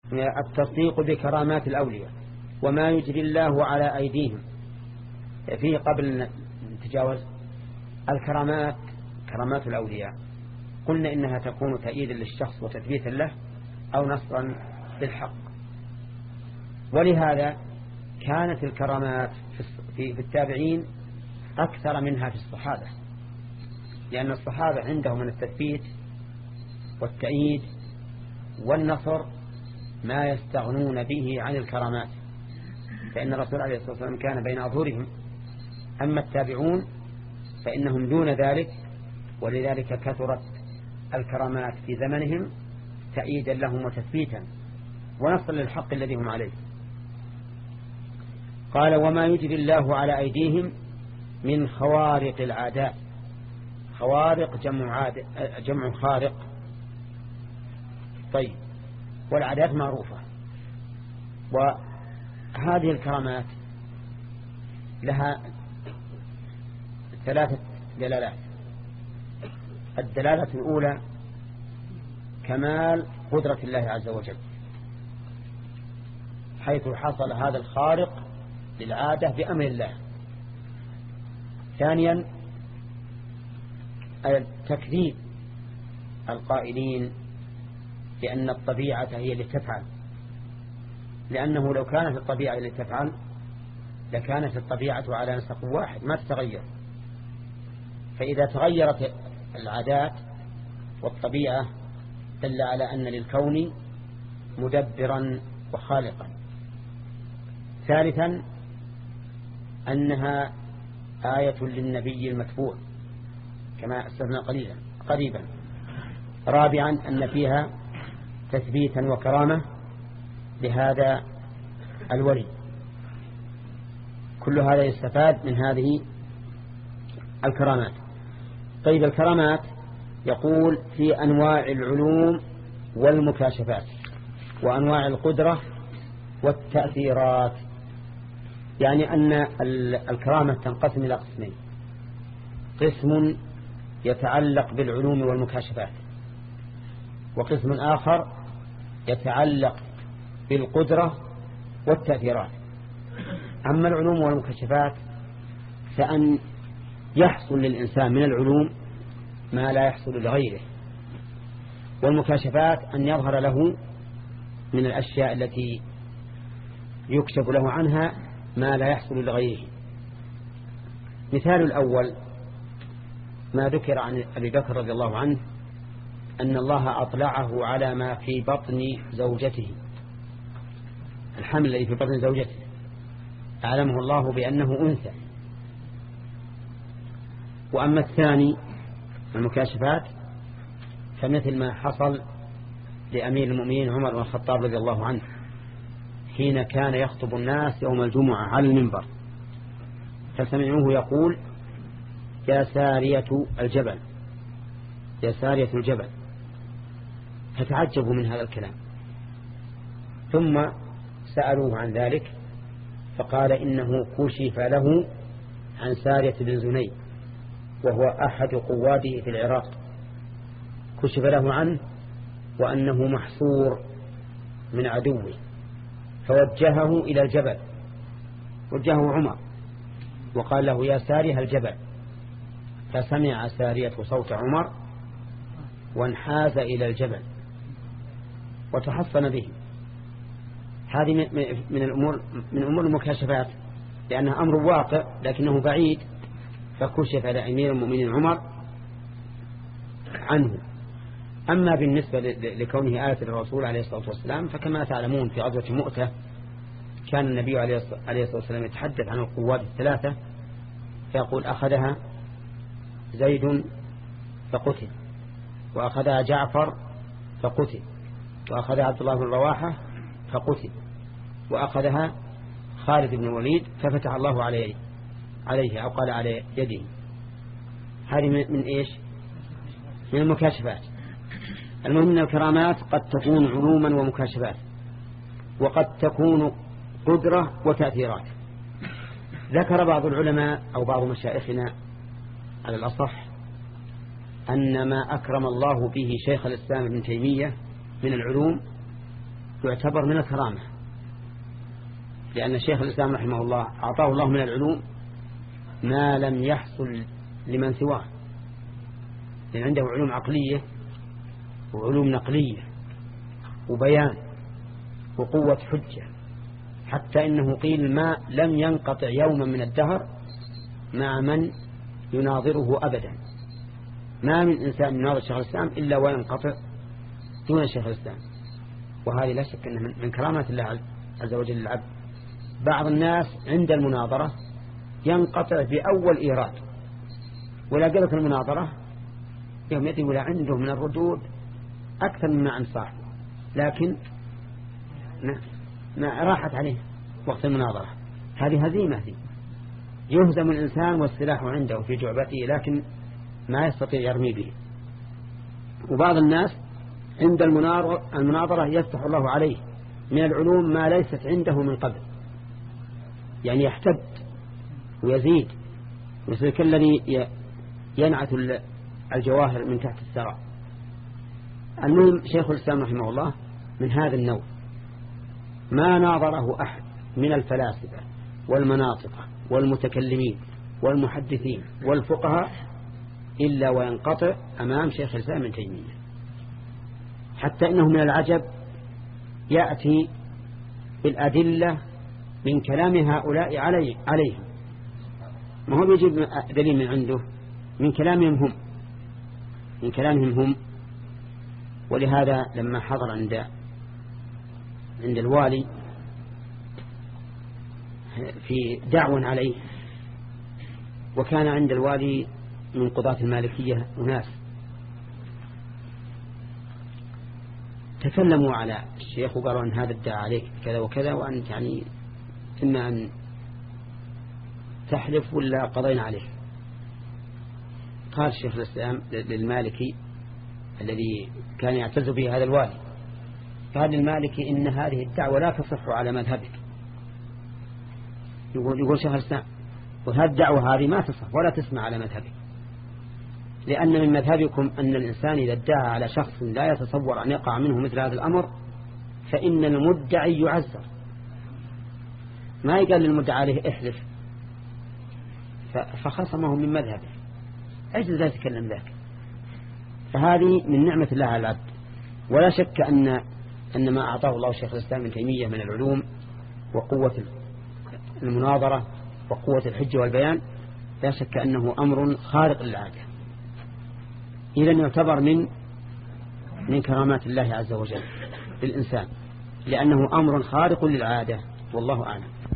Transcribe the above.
التصديق بكرامات الأولياء وما يجري الله على أيديهم. فيه قبل نتجاوز الكرامات، كرامات الأولياء قلنا إنها تكون تأييدا للشخص وتثبيتا له أو نصرا للحق، ولهذا كانت الكرامات في التابعين أكثر منها في الصحابة، لأن الصحابة عندهم من التثبيت والتأييد والنصر ما يستغنون به عن الكرامات، فإن الرسول عليه الصلاة والسلام كان بين أظهرهم. أما التابعون فإنهم دون ذلك، ولذلك كثرت الكرامات في زمنهم تأييدا لهم وتثبيتا ونصر للحق الذي هم عليه. قال وما يجري الله على أيديهم من خوارق العادات. خوارق جمع خارق. طيب، والعادات معروفة، وهذه الكرامات لها 3 دلالات. الدلالة الأولى كمال قدرة الله عز وجل، حيث حصل هذا الخارق للعادة بأمر الله. ثانيا تكذيب القائلين بأن الطبيعة هي اللي تفعل، لأنه لو كانت الطبيعة اللي تفعل لكانت الطبيعة على نسق واحد ما تتغير، فإذا تغيرت العادات والطبيعة دل على أن للكون مدبرا وخالقا. ثالثا أنها آية للنبي المتبوع كما أسلفنا قريبا. رابعا أن فيها تثبيتا وكرامة لهذا الولي. كل هذا يستفاد من هذه الكرامات. طيب، الكرامات يقول في أنواع العلوم والمكاشفات وأنواع القدرة والتأثيرات، يعني أن الكرامة تنقسم إلى قسمين: قسم يتعلق بالعلوم والمكاشفات، وقسم آخر يتعلق بالقدرة والتأثيرات. أما العلوم والمكاشفات فأن يحصل للإنسان من العلوم ما لا يحصل لغيره، والمكاشفات أن يظهر له من الأشياء التي يكشف له عنها ما لا يحصل لغيره. مثال الأول ما ذكر عن أبي بكر رضي الله عنه أن الله أطلعه على ما في بطن زوجته، الحمل الذي في بطن زوجته أعلمه الله بأنه أنثى. وأما الثاني المكاشفات فمثل ما حصل لأمير المؤمنين عمر بن الخطاب رضي الله عنه حين كان يخطب الناس يوم الجمعة على المنبر، فسمعوه يقول: يا سارية الجبل، يا سارية الجبل، فتعجبوا من هذا الكلام، ثم سألوه عن ذلك فقال إنه كشف له عن سارية بن زنيد وهو أحد قواده في العراق، كشف له عنه وأنه محصور من عدوه، فوجهه إلى الجبل، وجهه عمر وقال له: يا سارية الجبل، فسمع سارية صوت عمر وانحاز إلى الجبل وتحصن به. هذه من أمور المكاشفات، لأنها أمر واقع لكنه بعيد، فكشف لأمير المؤمنين عمر عنه. أما بالنسبة لكونه آية الرسول عليه الصلاة والسلام فكما تعلمون في غزوة مؤتة كان النبي عليه الصلاة والسلام يتحدث عن القوات الثلاثة فيقول: أخذها زيد فقتل، وأخذها جعفر فقتل، وأخذها عبد الله بن رواحة فقتل، وأخذها خالد بن الوليد ففتح الله عليه أو قال على يده. هذه من إيش؟ من المكاشفات. المهم من الكرامات قد تكون علوما ومكاشفات، وقد تكون قدرة وتأثيرات. ذكر بعض العلماء أو بعض مشايخنا على الأصح أن ما أكرم الله به شيخ الإسلام ابن تيمية من العلوم يعتبر من الكرامة، لأن شيخ الإسلام رحمه الله أعطاه الله من العلوم ما لم يحصل لمن سواه، لأن عنده علوم عقلية وعلوم نقلية وبيان وقوة حجة، حتى إنه قيل ما لم ينقطع يوما من الدهر مع من يناظره أبدا. ما من إنسان يناظر شيخ الإسلام إلا وينقطع دون شيخ الإسلام، وهذه لا شك أنها من كرامات الله عز وجل للعبد. بعض الناس عند المناظرة ينقطع بأول إيراد، ولا قلت المناظرة يوم يأتي ولا عنده من الردود أكثر مما عند صاحبه، لكن ما راحت عليه وقت المناظرة. هذه هزيمة، يهزم الإنسان والسلاح عنده في جعبته لكن ما يستطيع يرمي به. وبعض الناس عند المناظرة يفتح الله عليه من العلوم ما ليست عنده من قبل، يعني يحتد ويزيد، مثل كالذي ينعت الجواهر من تحت الثرى. المهم شيخ الإسلام رحمه الله من هذا النوع، ما ناظره أحد من الفلاسفة والمناطق والمتكلمين والمحدثين والفقهاء إلا وينقطع أمام شيخ الإسلام ابن تيمية، حتى إنه من العجب يأتي بالأدلة من كلام هؤلاء عليهم، ما هو بيجيب دليل من عنده، من كلامهم هم. ولهذا لما حضر عند الوالي في دعوى عليه، وكان عند الوالي من قضاة المالكية أناس تكلموا على الشيخ وقالوا أن هذا ادعى عليك كذا وكذا، وأنت يعني إما أن تحلف ولا قضينا عليه. قال الشيخ الإسلام للمالكي الذي كان يعتز به هذا الوالي، قال للمالكي إن هذه الدعوة لا تصح على مذهبك. يقول شيخ الإسلام وهذه الدعوة هذه ما تصح ولا تسمع على مذهبك، لأن من مذهبكم أن الإنسان إذا ادعى على شخص لا يتصور أن يقع منه مثل هذا الأمر فإن المدعي يعذر. ما يقال للمدعى عليه احلف، فخصمه من مذهبه، أجل لا يتكلم ذاك. فهذه من نعمة الله على العبد. ولا شك أن ما أعطاه الله شيخ الإسلام ابن تيمية من العلوم وقوة المناظرة وقوة الحجة والبيان لا شك أنه أمر خارق للعادة، إذن يعتبر من كرامات الله عز وجل للإنسان، لأنه أمر خارق للعادة، والله أعلم.